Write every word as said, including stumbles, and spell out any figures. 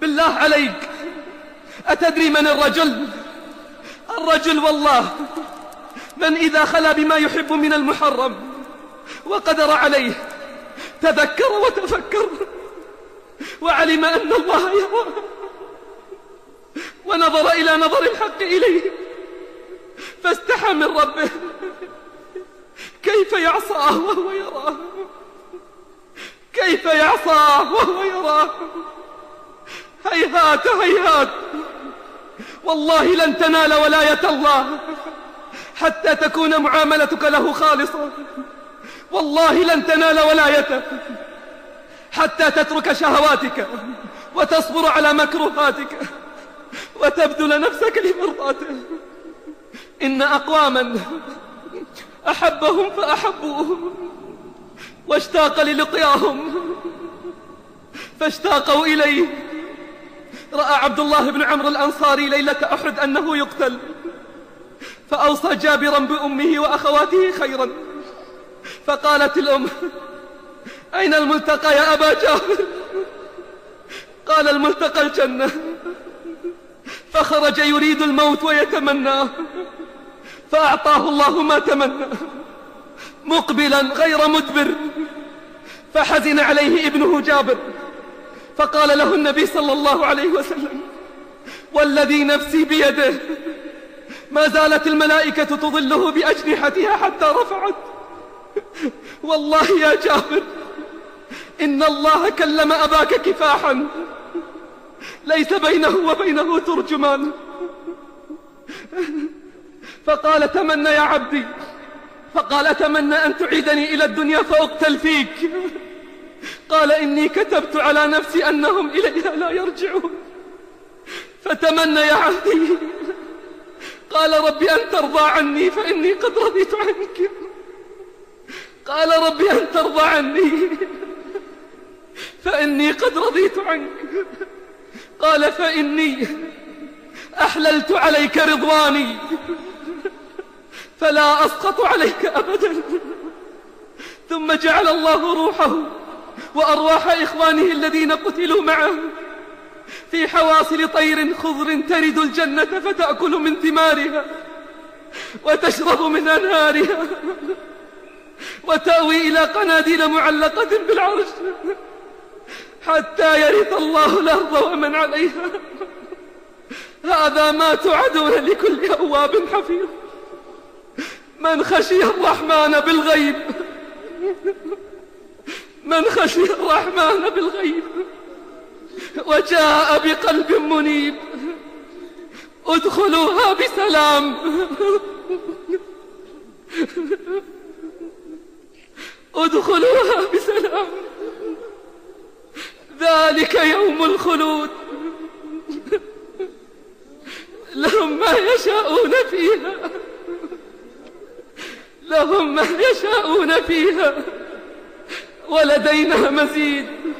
بالله عليك، أتدري من الرجل؟ الرجل والله من إذا خلا بما يحب من المحرم وقدر عليه تذكر وتفكر وعلم أن الله يراه ونظر إلى نظر الحق إليه فاستحى من ربه. كيف يعصاه وهو يراه؟ كيف يعصاه وهو يراه؟ هيهات هيهات، والله لن تنال ولاية الله حتى تكون معاملتك له خالصة. والله لن تنال ولايته حتى تترك شهواتك وتصبر على مكروهاتك وتبذل نفسك لمرضاته. إن أقواما أحبهم فأحبوه واشتاق للقياهم فاشتاقوا إليه. رأى عبد الله بن عمرو الأنصاري ليلة أحد أنه يقتل، فأوصى جابرا بأمه وأخواته خيرا، فقالت الأم: أين الملتقى يا أبا جابر؟ قال: الملتقى الجنة. فخرج يريد الموت ويتمناه، فأعطاه الله ما تمنى مقبلا غير مدبر. فحزن عليه ابنه جابر، فقال له النبي صلى الله عليه وسلم: والذي نفسي بيده ما زالت الملائكة تظله بأجنحتها حتى رفعت. والله يا جابر إن الله كلم أباك كفاحا ليس بينه وبينه ترجمان. فقال: تمنى يا عبدي. فقال: أتمنى أن تعيدني إلى الدنيا فأقتل فيك. قال: إني كتبت على نفسي أنهم إليها لا يرجعون. فتمنى يا عبدي. قال: ربي أن ترضى عني فإني قد رضيت عنك. قال: ربي أن ترضى عني فإني قد رضيت عنك. قال: فإني أحللت عليك رضواني فلا أسقط عليك أبدا. ثم جعل الله روحه وأرواح إخوانه الذين قتلوا معه في حواصل طير خضر ترد الجنة فتأكل من ثمارها وتشرب من أنهارها وتأوي إلى قناديل معلقة بالعرش حتى يرث الله الأرض ومن عليها. هذا ما توعدون لكل أواب حفيظ من خشي الرحمن بالغيب. من خشي الرحمن بالغيب وجاء بقلب منيب. ادخلوها بسلام. ادخلوها بسلام. ذلك يوم الخلود، لهم ما يشاءون فيها. لهم ما يشاءون فيها ولدينا مزيد.